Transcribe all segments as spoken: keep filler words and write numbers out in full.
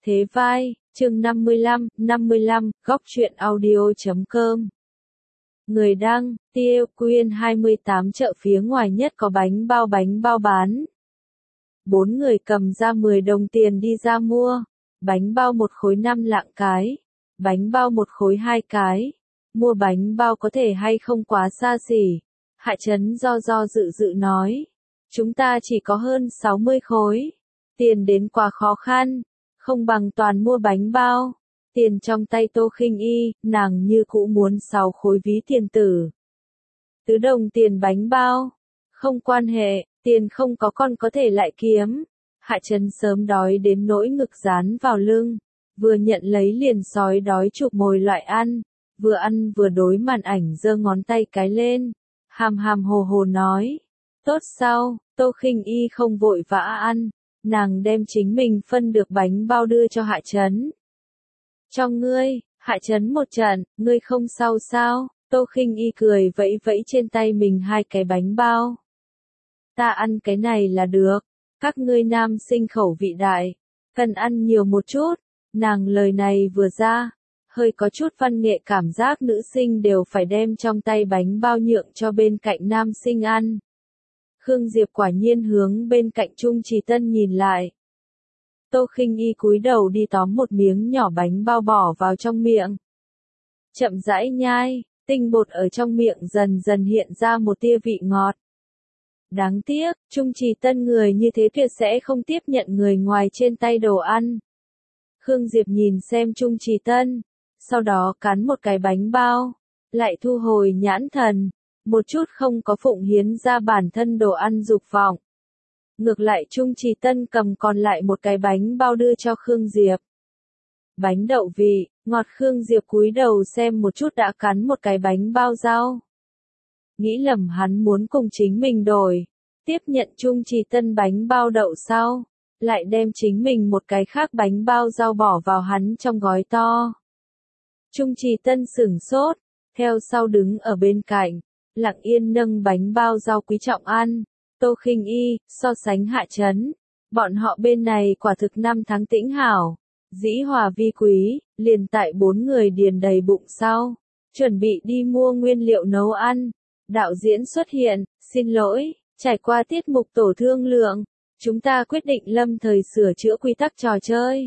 Thế vai, chương năm mươi lăm, năm mươi lăm, góc truyện audio.com. Người đăng, Tiêu Quyên hai mươi tám chợ phía ngoài nhất có bánh bao bánh bao bán. Bốn người cầm ra mười đồng tiền đi ra mua. Bánh bao một khối năm lạng cái. Bánh bao một khối hai cái. Mua bánh bao có thể hay không quá xa xỉ. Hạ Trấn do do dự dự nói. Chúng ta chỉ có hơn sáu mươi khối. Tiền đến quá khó khăn. Không bằng toàn mua bánh bao. Tiền trong tay Tô Khinh Y, nàng như cũ muốn sáu khối ví tiền tử. Tứ đồng tiền bánh bao. Không quan hệ, tiền không có con có thể lại kiếm. Hạ Trấn sớm đói đến nỗi ngực dán vào lưng. Vừa nhận lấy liền sói đói chụp mồi loại ăn. Vừa ăn vừa đối màn ảnh giơ ngón tay cái lên. Hàm hàm hồ hồ nói. Tốt sau, Tô Khinh Y không vội vã ăn. Nàng đem chính mình phân được bánh bao đưa cho Hạ Trấn. Cho ngươi, Hạ Trấn một trận, ngươi không sao sao? Tô Khinh Y cười vẫy vẫy trên tay mình hai cái bánh bao. Ta ăn cái này là được, các ngươi nam sinh khẩu vị đại, cần ăn nhiều một chút. Nàng lời này vừa ra, hơi có chút văn nghệ cảm giác nữ sinh đều phải đem trong tay bánh bao nhượng cho bên cạnh nam sinh ăn. Khương Diệp quả nhiên hướng bên cạnh Trung Trì Tân nhìn lại. Tô Khinh Y cúi đầu đi tóm một miếng nhỏ bánh bao bỏ vào trong miệng. Chậm rãi nhai, tinh bột ở trong miệng dần dần hiện ra một tia vị ngọt. Đáng tiếc, Trung Trì Tân người như thế tuyệt sẽ không tiếp nhận người ngoài trên tay đồ ăn. Khương Diệp nhìn xem Trung Trì Tân, sau đó cắn một cái bánh bao, lại thu hồi nhãn thần. Một chút không có phụng hiến ra bản thân đồ ăn dục vọng. Ngược lại Trung Trì Tân cầm còn lại một cái bánh bao đưa cho Khương Diệp. Bánh đậu vị, ngọt. Khương Diệp cúi đầu xem một chút đã cắn một cái bánh bao rau. Nghĩ lầm hắn muốn cùng chính mình đổi. Tiếp nhận Trung Trì Tân bánh bao đậu sau. Lại đem chính mình một cái khác bánh bao rau bỏ vào hắn trong gói to. Trung Trì Tân sửng sốt. Theo sau đứng ở bên cạnh. Lặng yên nâng bánh bao rau quý trọng ăn. Tô Khinh Y, so sánh Hạ Trấn. Bọn họ bên này quả thực năm tháng tĩnh hảo. Dĩ hòa vi quý, liền tại bốn người điền đầy bụng sau. Chuẩn bị đi mua nguyên liệu nấu ăn. Đạo diễn xuất hiện, xin lỗi, trải qua tiết mục tổ thương lượng. Chúng ta quyết định lâm thời sửa chữa quy tắc trò chơi.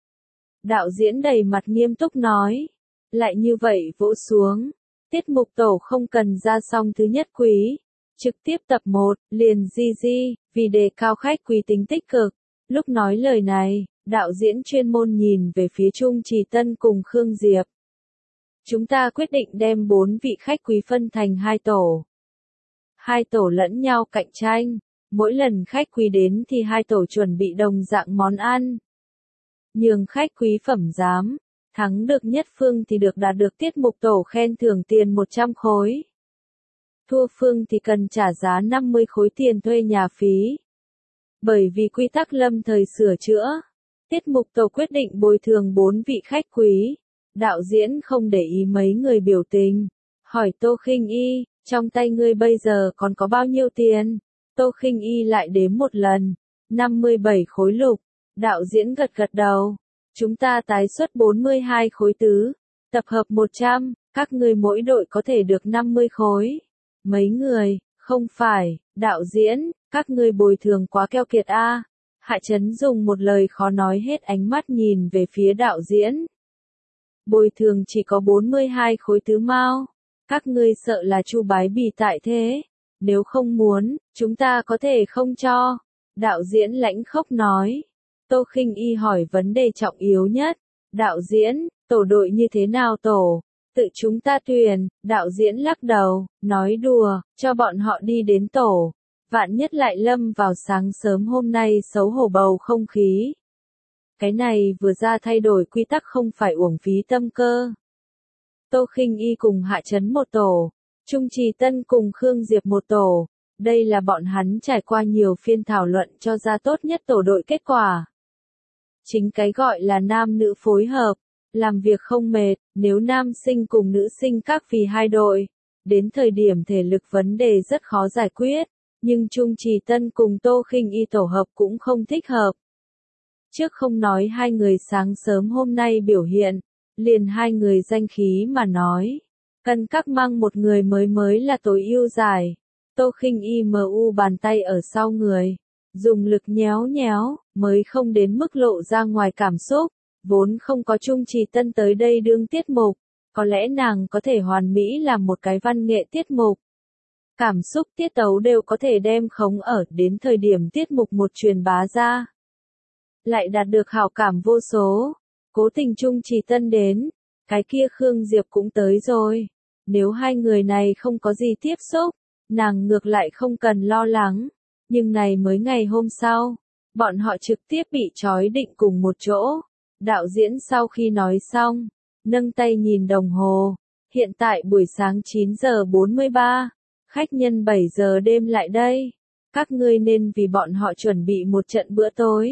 Đạo diễn đầy mặt nghiêm túc nói. Lại như vậy vỗ xuống. Tiết mục tổ không cần ra xong thứ nhất quý. Trực tiếp tập một, liền gi gi, vì đề cao khách quý tính tích cực. Lúc nói lời này, đạo diễn chuyên môn nhìn về phía Trung Trì Tân cùng Khương Diệp. Chúng ta quyết định đem bốn vị khách quý phân thành hai tổ. Hai tổ lẫn nhau cạnh tranh. Mỗi lần khách quý đến thì hai tổ chuẩn bị đồng dạng món ăn. Nhường khách quý phẩm giám. Thắng được nhất phương thì được đạt được tiết mục tổ khen thưởng tiền một trăm khối. Thua phương thì cần trả giá năm mươi khối tiền thuê nhà phí. Bởi vì quy tắc lâm thời sửa chữa, tiết mục tổ quyết định bồi thường bốn vị khách quý. Đạo diễn không để ý mấy người biểu tình. Hỏi Tô Khinh Y, trong tay ngươi bây giờ còn có bao nhiêu tiền? Tô Khinh Y lại đếm một lần. năm mươi bảy khối lục. Đạo diễn gật gật đầu. Chúng ta tái xuất bốn mươi hai khối tứ, tập hợp một trăm, các ngươi mỗi đội có thể được năm mươi khối. Mấy người, không phải, đạo diễn, các ngươi bồi thường quá keo kiệt a. À. Hạ Trấn dùng một lời khó nói hết ánh mắt nhìn về phía đạo diễn. Bồi thường chỉ có bốn mươi hai khối tứ mao. Các ngươi sợ là Chu Bái Bì tại thế. Nếu không muốn, chúng ta có thể không cho. Đạo diễn lãnh khốc nói. Tô Khinh Y hỏi vấn đề trọng yếu nhất. Đạo diễn, tổ đội như thế nào tổ? Tự chúng ta tuyển. Đạo diễn lắc đầu, nói đùa, cho bọn họ đi đến tổ. Vạn nhất lại lâm vào sáng sớm hôm nay xấu hổ bầu không khí. Cái này vừa ra thay đổi quy tắc không phải uổng phí tâm cơ. Tô Khinh Y cùng Hạ Trấn một tổ. Trung Trì Tân cùng Khương Diệp một tổ. Đây là bọn hắn trải qua nhiều phiên thảo luận cho ra tốt nhất tổ đội kết quả. Chính cái gọi là nam nữ phối hợp, làm việc không mệt, nếu nam sinh cùng nữ sinh các vì hai đội, đến thời điểm thể lực vấn đề rất khó giải quyết, nhưng Trung Trì Tân cùng Tô Khinh Y tổ hợp cũng không thích hợp. Trước không nói hai người sáng sớm hôm nay biểu hiện, liền hai người danh khí mà nói. Cần các mang một người mới mới là tối ưu giải. Tô Khinh Y mờ u bàn tay ở sau người, dùng lực nhéo nhéo, mới không đến mức lộ ra ngoài cảm xúc, vốn không có Trung Trì Tân tới đây đương tiết mục, có lẽ nàng có thể hoàn mỹ làm một cái văn nghệ tiết mục. Cảm xúc tiết tấu đều có thể đem khống ở đến thời điểm tiết mục một truyền bá ra. Lại đạt được hảo cảm vô số, cố tình Trung Trì Tân đến, cái kia Khương Diệp cũng tới rồi. Nếu hai người này không có gì tiếp xúc, nàng ngược lại không cần lo lắng, nhưng này mới ngày hôm sau, bọn họ trực tiếp bị trói định cùng một chỗ. Đạo diễn sau khi nói xong, nâng tay nhìn đồng hồ, hiện tại buổi sáng chín giờ bốn mươi ba, khách nhân bảy giờ đêm lại đây, các ngươi nên vì bọn họ chuẩn bị một trận bữa tối.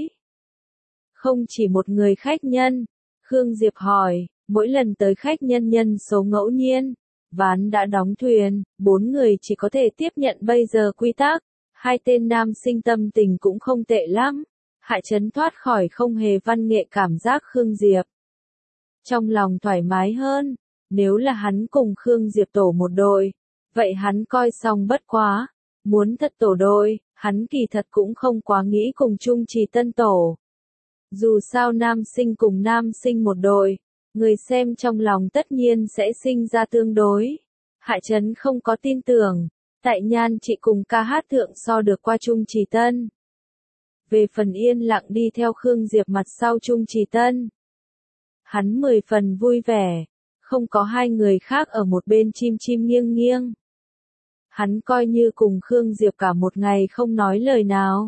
Không chỉ một người khách nhân, Khương Diệp hỏi, mỗi lần tới khách nhân nhân số ngẫu nhiên. Ván đã đóng thuyền, bốn người chỉ có thể tiếp nhận bây giờ quy tắc. Hai tên nam sinh tâm tình cũng không tệ lắm. Hạ Chấn thoát khỏi không hề văn nghệ cảm giác Khương Diệp. Trong lòng thoải mái hơn, nếu là hắn cùng Khương Diệp tổ một đội, vậy hắn coi xong bất quá. Muốn thật tổ đội, hắn kỳ thật cũng không quá nghĩ cùng Trung Trì Tân tổ. Dù sao nam sinh cùng nam sinh một đội, người xem trong lòng tất nhiên sẽ sinh ra tương đối. Hạ Chấn không có tin tưởng, tại nhan chị cùng ca hát thượng so được qua Trung Trì Tân. Về phần yên lặng đi theo Khương Diệp mặt sau Trung Trì Tân, hắn mười phần vui vẻ, không có hai người khác ở một bên chim chim nghiêng nghiêng. Hắn coi như cùng Khương Diệp cả một ngày không nói lời nào.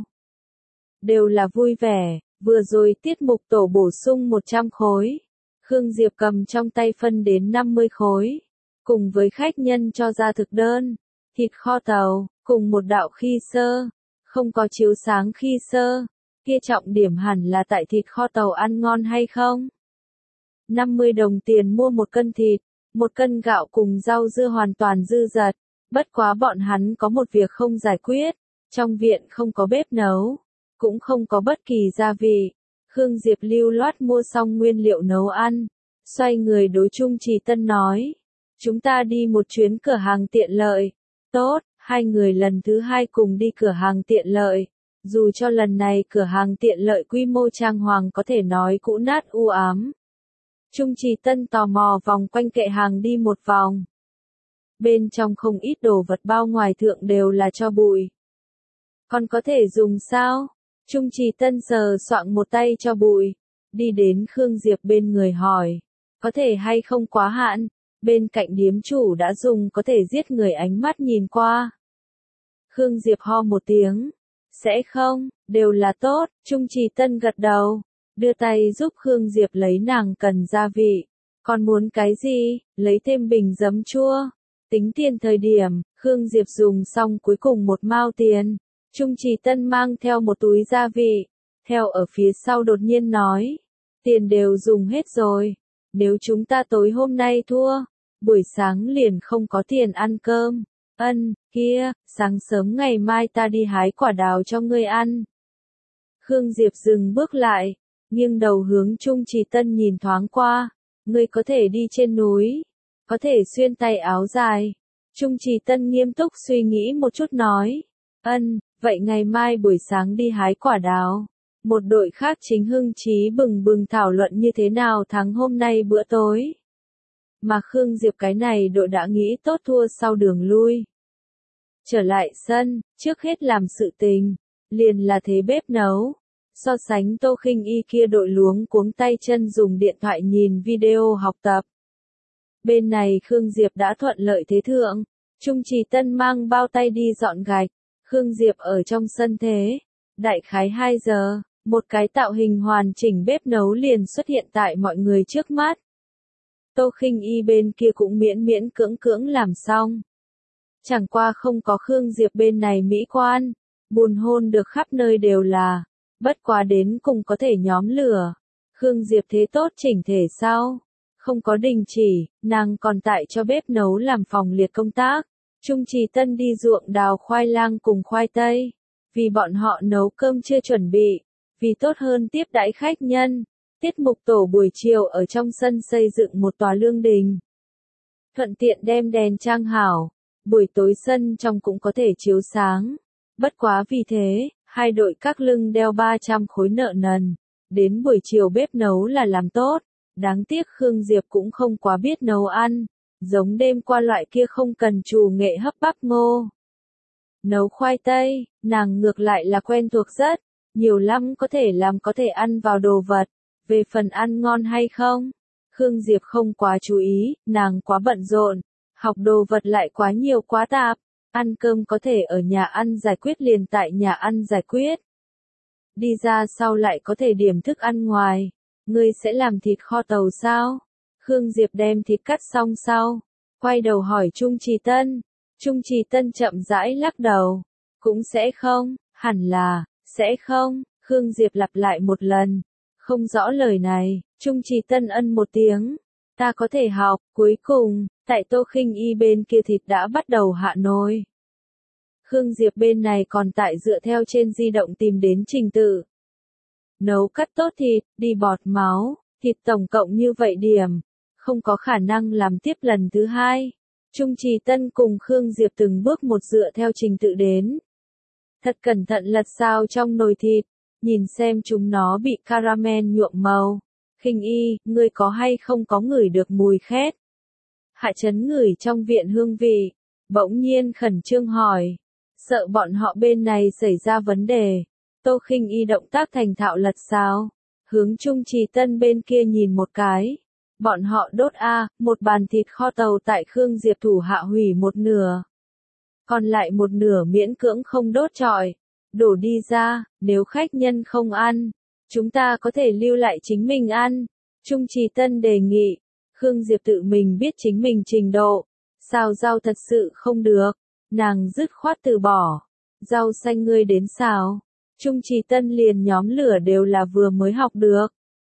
Đều là vui vẻ, vừa rồi tiết mục tổ bổ sung một trăm khối. Khương Diệp cầm trong tay phân đến năm mươi khối, cùng với khách nhân cho ra thực đơn, thịt kho tàu, cùng một đạo khi sơ, không có chiếu sáng khi sơ, kia trọng điểm hẳn là tại thịt kho tàu ăn ngon hay không. năm mươi đồng tiền mua một cân thịt, một cân gạo cùng rau dưa hoàn toàn dư dật, bất quá bọn hắn có một việc không giải quyết, trong viện không có bếp nấu, cũng không có bất kỳ gia vị. Khương Diệp lưu loát mua xong nguyên liệu nấu ăn, xoay người đối Trung Trì Tân nói, chúng ta đi một chuyến cửa hàng tiện lợi. Tốt, hai người lần thứ hai cùng đi cửa hàng tiện lợi, dù cho lần này cửa hàng tiện lợi quy mô trang hoàng có thể nói cũ nát u ám. Trung Trì Tân tò mò vòng quanh kệ hàng đi một vòng. Bên trong không ít đồ vật bao ngoài thượng đều là tro bụi. Còn có thể dùng sao? Trung Trì Tân sờ soạng một tay cho bụi, đi đến Khương Diệp bên người hỏi, có thể hay không quá hạn, bên cạnh điếm chủ đã dùng có thể giết người ánh mắt nhìn qua. Khương Diệp ho một tiếng, sẽ không, đều là tốt, Trung Trì Tân gật đầu, đưa tay giúp Khương Diệp lấy nàng cần gia vị, còn muốn cái gì, lấy thêm bình giấm chua, tính tiền thời điểm, Khương Diệp dùng xong cuối cùng một mao tiền. Trung Trì Tân mang theo một túi gia vị, theo ở phía sau đột nhiên nói, tiền đều dùng hết rồi, nếu chúng ta tối hôm nay thua, buổi sáng liền không có tiền ăn cơm. Ân, kia, sáng sớm ngày mai ta đi hái quả đào cho ngươi ăn. Khương Diệp dừng bước lại, nghiêng đầu hướng Trung Trì Tân nhìn thoáng qua, ngươi có thể đi trên núi, có thể xuyên tay áo dài. Trung Trì Tân nghiêm túc suy nghĩ một chút nói, ân. Vậy ngày mai buổi sáng đi hái quả đào. Một đội khác chính hưng trí bừng bừng thảo luận như thế nào thắng hôm nay bữa tối. Mà Khương Diệp cái này đội đã nghĩ tốt thua sau đường lui. Trở lại sân, trước hết làm sự tình, liền là thế bếp nấu. So sánh Tô Khinh Y kia đội luống cuống tay chân dùng điện thoại nhìn video học tập. Bên này Khương Diệp đã thuận lợi thế thượng. Trung Trì Tân mang bao tay đi dọn gạch. Khương Diệp ở trong sân thế, đại khái hai giờ, một cái tạo hình hoàn chỉnh bếp nấu liền xuất hiện tại mọi người trước mắt. Tô Khinh Y bên kia cũng miễn miễn cưỡng cưỡng làm xong. Chẳng qua không có Khương Diệp bên này mỹ quan, buồn hôn được khắp nơi đều là, bất quá đến cùng có thể nhóm lửa. Khương Diệp thế tốt chỉnh thể sau, không có đình chỉ, nàng còn tại cho bếp nấu làm phòng liệt công tác. Trung Trì Tân đi ruộng đào khoai lang cùng khoai tây, vì bọn họ nấu cơm chưa chuẩn bị, Vì tốt hơn tiếp đãi khách nhân, tiết mục tổ buổi chiều ở trong sân xây dựng một tòa lương đình. Thuận tiện đem đèn trang hảo, buổi tối sân trong cũng có thể chiếu sáng. Bất quá vì thế, hai đội các lưng đeo ba trăm khối nợ nần. Đến buổi chiều bếp nấu là làm tốt, đáng tiếc Khương Diệp cũng không quá biết nấu ăn, giống đêm qua loại kia không cần trù nghệ hấp bắp ngô. Nấu khoai tây, nàng ngược lại là quen thuộc rất, nhiều lắm có thể làm có thể ăn vào đồ vật, về phần ăn ngon hay không. Khương Diệp không quá chú ý, nàng quá bận rộn, học đồ vật lại quá nhiều quá tạp, ăn cơm có thể ở nhà ăn giải quyết liền tại nhà ăn giải quyết. Đi ra sau lại có thể điểm thức ăn ngoài, ngươi sẽ làm thịt kho tàu sao? Khương Diệp đem thịt cắt xong sau, quay đầu hỏi Trung Trì Tân, Trung Trì Tân chậm rãi lắc đầu, cũng sẽ không, hẳn là, sẽ không, Khương Diệp lặp lại một lần, không rõ lời này, Trung Trì Tân ân một tiếng, ta có thể học, cuối cùng, tại Tô Khinh Y bên kia thịt đã bắt đầu hạ nồi. Khương Diệp bên này còn tại dựa theo trên di động tìm đến trình tự. Nấu cắt tốt thịt, đi bọt máu, thịt tổng cộng như vậy điểm, không có khả năng làm tiếp lần thứ hai. Trung Trì Tân cùng Khương Diệp từng bước một dựa theo trình tự đến. Thật cẩn thận lật xào trong nồi thịt, nhìn xem chúng nó bị caramel nhuộm màu. Khinh Y, ngươi có hay không có ngửi được mùi khét? Hạ Chấn ngửi trong viện hương vị, bỗng nhiên khẩn trương hỏi, sợ bọn họ bên này xảy ra vấn đề. Tô Khinh Y động tác thành thạo lật xào, hướng Trung Trì Tân bên kia nhìn một cái. Bọn họ đốt a, một bàn thịt kho tàu tại Khương Diệp thủ hạ hủy một nửa. Còn lại một nửa miễn cưỡng không đốt trọi, đổ đi ra, nếu khách nhân không ăn, chúng ta có thể lưu lại chính mình ăn. Trung Trì Tân đề nghị, Khương Diệp tự mình biết chính mình trình độ, xào rau thật sự không được, nàng dứt khoát từ bỏ, rau xanh ngươi đến xào. Trung Trì Tân liền nhóm lửa đều là vừa mới học được.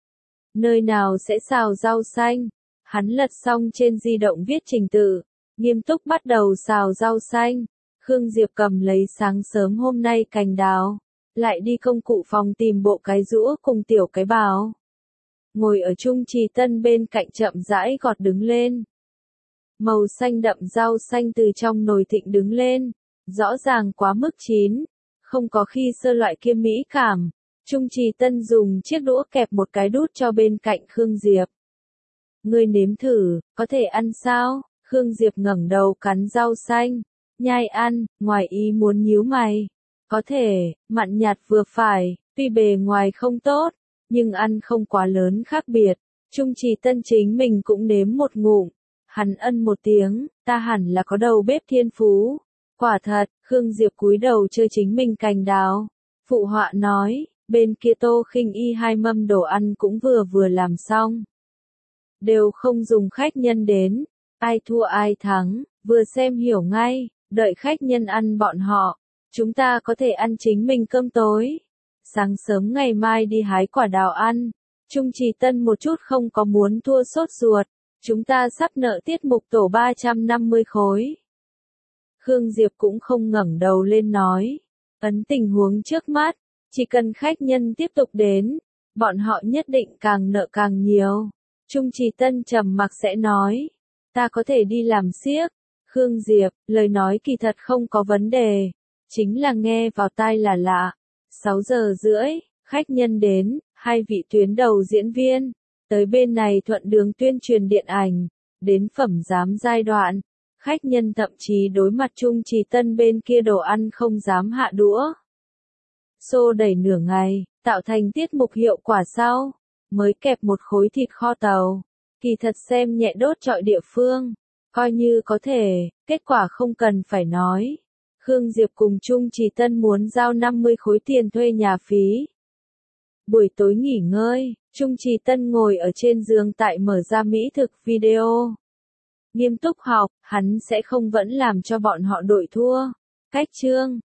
Nơi nào sẽ xào rau xanh? Hắn lật xong trên di động viết trình tự, nghiêm túc bắt đầu xào rau xanh. Khương Diệp cầm lấy sáng sớm hôm nay cành đào, lại đi công cụ phòng tìm bộ cái rũa cùng tiểu cái bào. Ngồi ở Trung Trì Tân bên cạnh chậm rãi gọt đứng lên. Màu xanh đậm rau xanh từ trong nồi thịnh đứng lên, rõ ràng quá mức chín, không có khi sơ loại kia mỹ cảm. Trung Trì Tân dùng chiếc đũa kẹp một cái đút cho bên cạnh Khương Diệp. Ngươi nếm thử, có thể ăn sao? Khương Diệp ngẩng đầu cắn rau xanh, nhai ăn, ngoài ý muốn nhíu mày. Có thể, mặn nhạt vừa phải, tuy bề ngoài không tốt, nhưng ăn không quá lớn khác biệt. Trung Trì Tân chính mình cũng nếm một ngụm, hắn ân một tiếng, ta hẳn là có đầu bếp thiên phú. Quả thật, Khương Diệp cúi đầu chơi chính mình cành đào. Phụ họa nói, bên kia Tô Khinh Y hai mâm đồ ăn cũng vừa vừa làm xong. Đều không dùng khách nhân đến, ai thua ai thắng, vừa xem hiểu ngay, đợi khách nhân ăn bọn họ, chúng ta có thể ăn chính mình cơm tối. Sáng sớm ngày mai đi hái quả đào ăn, Trung Trì Tân một chút không có muốn thua sốt ruột, chúng ta sắp nợ tiết mục tổ ba trăm năm mươi khối. Khương Diệp cũng không ngẩng đầu lên nói, ấn tình huống trước mắt, chỉ cần khách nhân tiếp tục đến, bọn họ nhất định càng nợ càng nhiều. Trung Trì Tân trầm mặc sẽ nói, ta có thể đi làm xiếc. Khương Diệp, lời nói kỳ thật không có vấn đề, chính là nghe vào tai là lạ. sáu giờ rưỡi, khách nhân đến, hai vị tuyến đầu diễn viên, tới bên này thuận đường tuyên truyền điện ảnh, đến phẩm giám giai đoạn. Khách nhân thậm chí đối mặt Trung Trì Tân bên kia đồ ăn không dám hạ đũa. Xô đẩy nửa ngày, tạo thành tiết mục hiệu quả sau, mới kẹp một khối thịt kho tàu. Kỳ thật xem nhẹ đốt trọi địa phương, coi như có thể, kết quả không cần phải nói. Khương Diệp cùng Trung Trì Tân muốn giao năm mươi khối tiền thuê nhà phí. Buổi tối nghỉ ngơi, Trung Trì Tân ngồi ở trên giường tại mở ra mỹ thực video. Nghiêm túc học, hắn sẽ không vẫn làm cho bọn họ đội thua. Cách chương